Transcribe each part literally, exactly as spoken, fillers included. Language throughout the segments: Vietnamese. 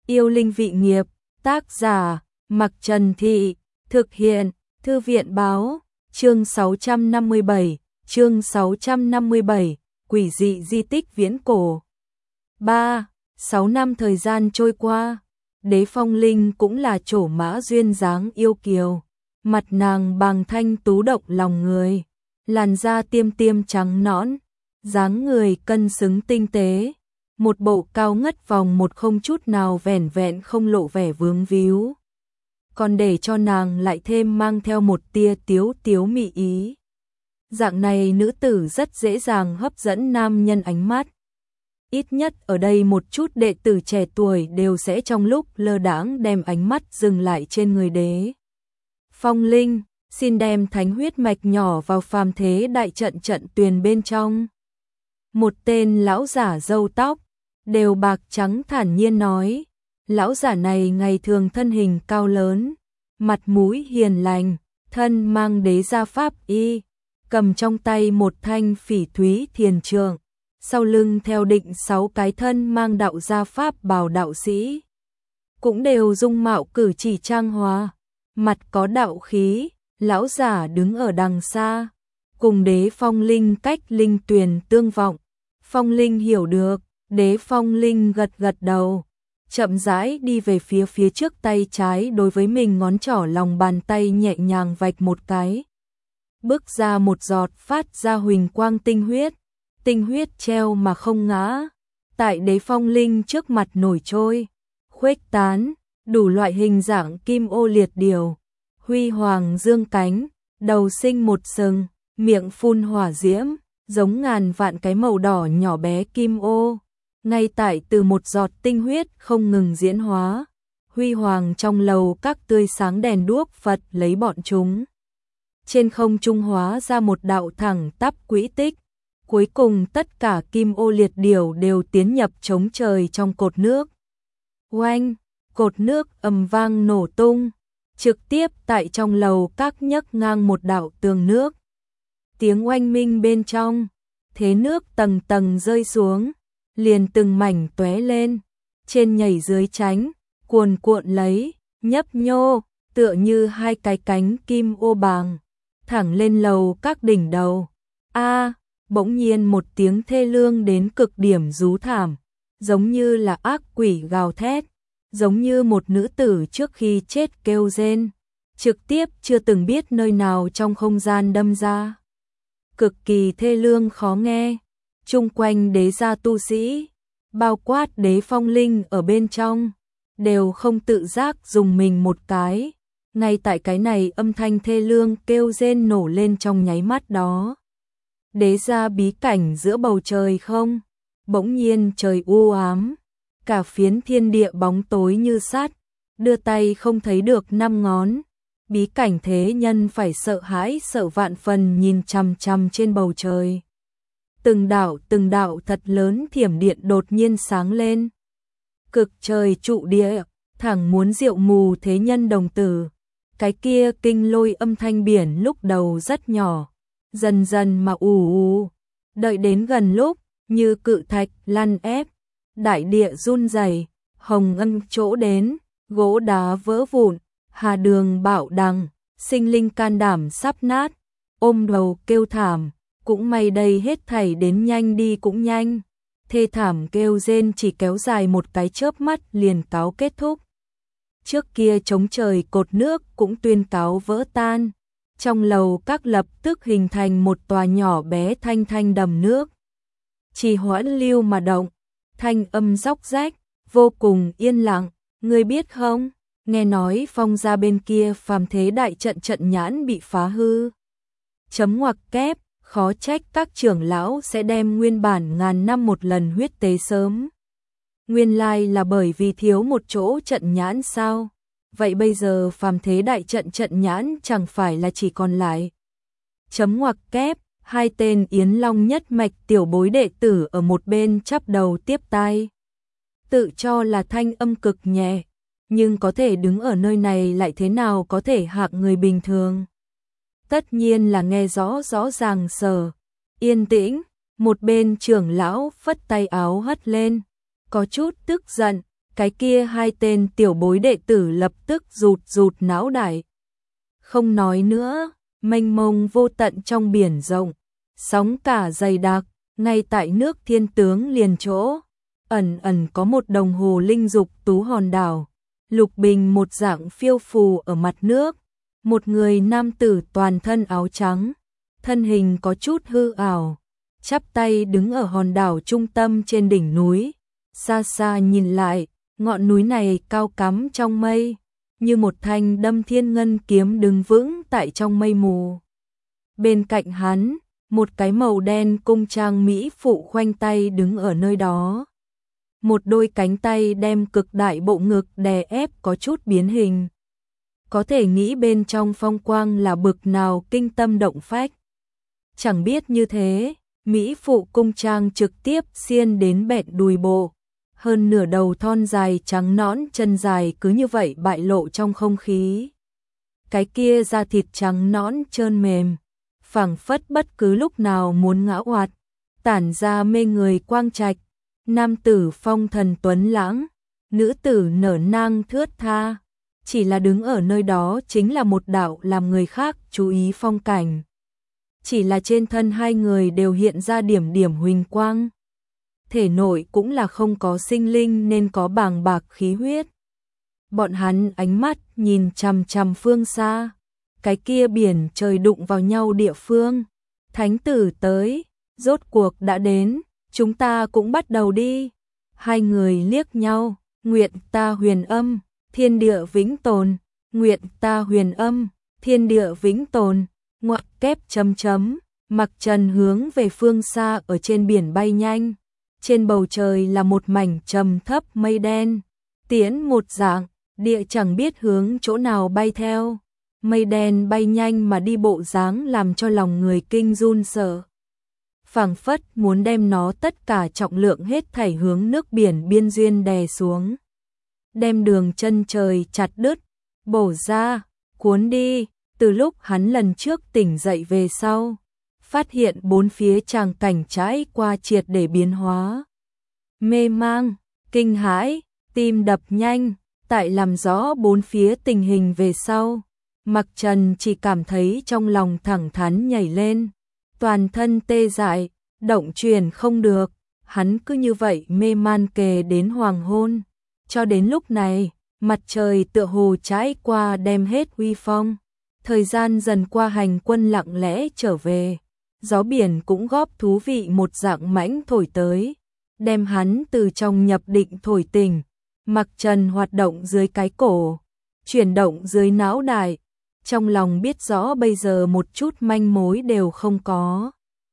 Yêu linh vị nghiệp, tác giả, Mặc Trần Thị, thực hiện, Thư viện báo, chương sáu trăm năm mươi bảy, chương sáu trăm năm mươi bảy, quỷ dị di tích viễn cổ. ba. Sáu năm thời gian trôi qua, Đế Phong Linh cũng là trổ mã duyên dáng yêu kiều, mặt nàng bàng thanh tú động lòng người, làn da tiêm tiêm trắng nõn, dáng người cân xứng tinh tế, một bộ cao ngất vòng một không chút nào vẻn vẹn không lộ vẻ vướng víu, còn để cho nàng lại thêm mang theo một tia tiếu tiếu mị ý. Dạng này nữ tử rất dễ dàng hấp dẫn nam nhân ánh mắt. Ít nhất ở đây một chút đệ tử trẻ tuổi đều sẽ trong lúc lơ đãng đem ánh mắt dừng lại trên người Đế Phong Linh, xin đem thánh huyết mạch nhỏ vào phàm thế đại trận trận tuyền bên trong. Một tên lão giả râu tóc, đều bạc trắng thản nhiên nói, lão giả này ngày thường thân hình cao lớn, mặt mũi hiền lành, thân mang đế gia pháp y, cầm trong tay một thanh phỉ thúy thiền trượng, sau lưng theo định sáu cái thân mang đạo gia pháp bào đạo sĩ, cũng đều dung mạo cử chỉ trang hòa, mặt có đạo khí. Lão giả đứng ở đằng xa, cùng Đế Phong Linh cách linh tuyền tương vọng. Phong Linh hiểu được, Đế Phong Linh gật gật đầu, chậm rãi đi về phía phía trước, tay trái đối với mình ngón trỏ lòng bàn tay nhẹ nhàng vạch một cái. Bước ra một giọt phát ra huỳnh quang tinh huyết, tinh huyết treo mà không ngã, tại Đế Phong Linh trước mặt nổi trôi, khuếch tán, đủ loại hình dạng kim ô liệt điểu, huy hoàng dương cánh, đầu sinh một sừng, miệng phun hỏa diễm, giống ngàn vạn cái màu đỏ nhỏ bé kim ô, ngay tại từ một giọt tinh huyết không ngừng diễn hóa, huy hoàng trong lầu các tươi sáng đèn đuốc Phật lấy bọn chúng. Trên không trung hóa ra một đạo thẳng tắp quỹ tích, cuối cùng tất cả kim ô liệt điểu đều tiến nhập trống trời trong cột nước. Oanh, cột nước ầm vang nổ tung, trực tiếp tại trong lầu các nhấc ngang một đạo tường nước. Tiếng oanh minh bên trong, thế nước tầng tầng rơi xuống, liền từng mảnh tóe lên, trên nhảy dưới tránh, cuồn cuộn lấy, nhấp nhô, tựa như hai cái cánh kim ô bàng, thẳng lên lầu các đỉnh đầu. A, bỗng nhiên một tiếng thê lương đến cực điểm rú thảm, giống như là ác quỷ gào thét, giống như một nữ tử trước khi chết kêu rên, trực tiếp chưa từng biết nơi nào trong không gian đâm ra. Cực kỳ thê lương khó nghe, chung quanh đế gia tu sĩ, bao quát Đế Phong Linh ở bên trong, đều không tự giác dùng mình một cái, ngay tại cái này âm thanh thê lương kêu rên nổ lên trong nháy mắt đó. Đế gia bí cảnh giữa bầu trời không, bỗng nhiên trời u ám, cả phiến thiên địa bóng tối như sắt, đưa tay không thấy được năm ngón. Bí cảnh thế nhân phải sợ hãi sợ vạn phần nhìn chằm chằm trên bầu trời. Từng đạo từng đạo thật lớn thiểm điện đột nhiên sáng lên. Cực trời trụ địa, thẳng muốn diệu mù thế nhân đồng tử. Cái kia kinh lôi âm thanh biển lúc đầu rất nhỏ, dần dần mà ù ù, đợi đến gần lúc, như cự thạch lăn ép, đại địa run rẩy, hồng ân chỗ đến, gỗ đá vỡ vụn, hà đường bạo đằng, sinh linh can đảm sắp nát, ôm đầu kêu thảm, cũng may đây hết thảy đến nhanh đi cũng nhanh, thê thảm kêu rên chỉ kéo dài một cái chớp mắt liền cáo kết thúc. Trước kia trống trời cột nước cũng tuyên cáo vỡ tan, trong lầu các lập tức hình thành một tòa nhỏ bé thanh thanh đầm nước. Chỉ hoãn lưu mà động, thanh âm róc rách, vô cùng yên lặng, ngươi biết không? Nghe nói Phong gia bên kia phàm thế đại trận trận nhãn bị phá hư. Chấm ngoặc kép, khó trách các trưởng lão sẽ đem nguyên bản ngàn năm một lần huyết tế sớm. Nguyên lai là bởi vì thiếu một chỗ trận nhãn sao? Vậy bây giờ phàm thế đại trận trận nhãn chẳng phải là chỉ còn lại. Chấm ngoặc kép, hai tên Yến Long nhất mạch tiểu bối đệ tử ở một bên chắp đầu tiếp tai. Tự cho là thanh âm cực nhẹ, nhưng có thể đứng ở nơi này lại thế nào có thể hạng người bình thường. Tất nhiên là nghe rõ rõ ràng sờ. Yên tĩnh, một bên trưởng lão phất tay áo hất lên, có chút tức giận, Cái kia hai tên tiểu bối đệ tử lập tức rụt rụt não đại. Không nói nữa, mênh mông vô tận trong biển rộng, sóng cả dày đặc, ngay tại nước Thiên Tướng liền chỗ, ẩn ẩn có một đồng hồ linh dục tú hòn đảo, lục bình một dạng phiêu phù ở mặt nước, một người nam tử toàn thân áo trắng, thân hình có chút hư ảo, chắp tay đứng ở hòn đảo trung tâm trên đỉnh núi, xa xa nhìn lại, ngọn núi này cao cắm trong mây, như một thanh đâm thiên ngân kiếm đứng vững tại trong mây mù. Bên cạnh hắn, một cái màu đen cung trang mỹ phụ khoanh tay đứng ở nơi đó. Một đôi cánh tay đem cực đại bộ ngực đè ép có chút biến hình. Có thể nghĩ bên trong phong quang là bực nào kinh tâm động phách. Chẳng biết như thế, mỹ phụ cung trang trực tiếp xiên đến bẹt đùi bộ. Hơn nửa đầu thon dài trắng nõn chân dài cứ như vậy bại lộ trong không khí. Cái kia da thịt trắng nõn trơn mềm, phảng phất bất cứ lúc nào muốn ngã oạt, tản ra mê người quang trạch, nam tử phong thần tuấn lãng, nữ tử nở nang thướt tha, chỉ là đứng ở nơi đó chính là một đạo làm người khác chú ý phong cảnh. Chỉ là trên thân hai người đều hiện ra điểm điểm huỳnh quang. Thể nội cũng là không có sinh linh nên có bàng bạc khí huyết. Bọn hắn ánh mắt nhìn chằm chằm phương xa, cái kia biển trời đụng vào nhau địa phương. Thánh tử tới, rốt cuộc đã đến, chúng ta cũng bắt đầu đi. Hai người liếc nhau, nguyện ta huyền âm, thiên địa vĩnh tồn, nguyện ta huyền âm, thiên địa vĩnh tồn, ngoặc kép chấm chấm, mặc trần hướng về phương xa ở trên biển bay nhanh. Trên bầu trời là một mảnh trầm thấp mây đen, tiễn một dạng, địa chẳng biết hướng chỗ nào bay theo. Mây đen bay nhanh mà đi bộ dáng làm cho lòng người kinh run sợ. Phảng phất muốn đem nó tất cả trọng lượng hết thảy hướng nước biển biên duyên đè xuống. Đem đường chân trời chặt đứt, bổ ra, cuốn đi. Từ lúc hắn lần trước tỉnh dậy về sau, phát hiện bốn phía tràng cảnh trải qua triệt để biến hóa. Mê mang, kinh hãi, tim đập nhanh, tại làm rõ bốn phía tình hình về sau. Mặc Trần chỉ cảm thấy trong lòng thẳng thắn nhảy lên, toàn thân tê dại, động chuyển không được, hắn cứ như vậy mê man kề đến hoàng hôn. Cho đến lúc này, mặt trời tựa hồ trải qua đem hết uy phong, thời gian dần qua hành quân lặng lẽ trở về. Gió biển cũng góp thú vị một dạng mãnh thổi tới, đem hắn từ trong nhập định thổi tỉnh. Mặc Trần hoạt động dưới cái cổ, chuyển động dưới não đại, trong lòng biết rõ bây giờ một chút manh mối đều không có.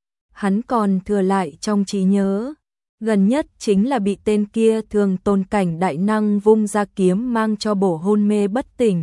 Hắn còn thừa lại trong trí nhớ, gần nhất chính là bị tên kia thường tôn cảnh đại năng vung ra kiếm mang cho bổ hôn mê bất tỉnh.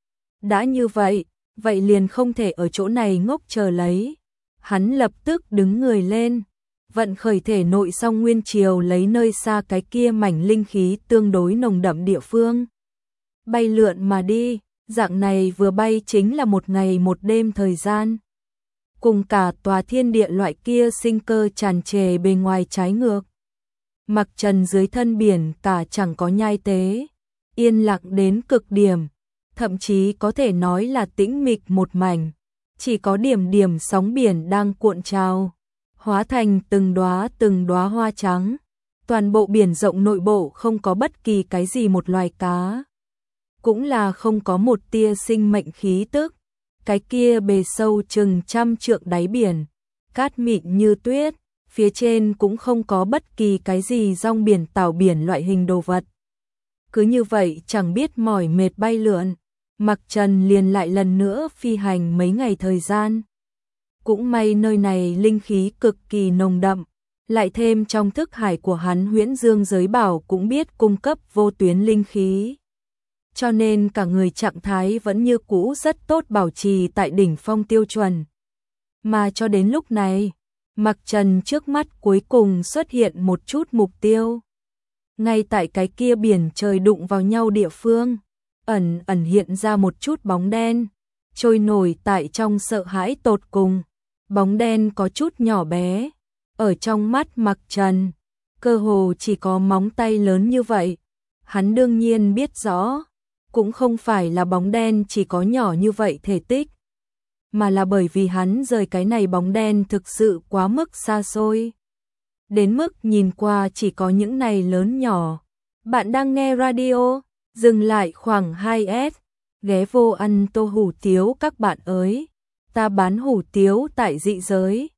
Đã như vậy, vậy liền không thể ở chỗ này ngốc chờ lấy. Hắn lập tức đứng người lên, vận khởi thể nội song nguyên triều lấy nơi xa cái kia mảnh linh khí tương đối nồng đậm địa phương. Bay lượn mà đi, dạng này vừa bay chính là một ngày một đêm thời gian. Cùng cả tòa thiên địa loại kia sinh cơ tràn trề bề ngoài trái ngược. Mặc Trần dưới thân biển cả chẳng có nhai tế, yên lặng đến cực điểm, thậm chí có thể nói là tĩnh mịch một mảnh. Chỉ có điểm điểm sóng biển đang cuộn trào, hóa thành từng đóa từng đóa hoa trắng. Toàn bộ biển rộng nội bộ không có bất kỳ cái gì một loài cá. Cũng là không có một tia sinh mệnh khí tức. Cái kia bề sâu chừng trăm trượng đáy biển, cát mịn như tuyết, phía trên cũng không có bất kỳ cái gì rong biển tảo biển loại hình đồ vật. Cứ như vậy chẳng biết mỏi mệt bay lượn. Mặc Trần liền lại lần nữa phi hành mấy ngày thời gian. Cũng may nơi này linh khí cực kỳ nồng đậm, lại thêm trong thức hải của hắn Huyễn Dương giới bảo cũng biết cung cấp vô tuyến linh khí. Cho nên cả người trạng thái vẫn như cũ rất tốt, bảo trì tại đỉnh phong tiêu chuẩn. Mà cho đến lúc này, Mặc Trần trước mắt cuối cùng xuất hiện một chút mục tiêu. Ngay tại cái kia biển trời đụng vào nhau địa phương, ẩn ẩn hiện ra một chút bóng đen, trôi nổi tại trong sợ hãi tột cùng. Bóng đen có chút nhỏ bé, ở trong mắt Mặc Trần, cơ hồ chỉ có móng tay lớn như vậy, hắn đương nhiên biết rõ, cũng không phải là bóng đen chỉ có nhỏ như vậy thể tích, mà là bởi vì hắn rời cái này bóng đen thực sự quá mức xa xôi. Đến mức nhìn qua chỉ có những này lớn nhỏ. Bạn đang nghe radio, dừng lại khoảng hai S, ghé vô ăn tô hủ tiếu các bạn ơi. Ta bán hủ tiếu tại dị giới,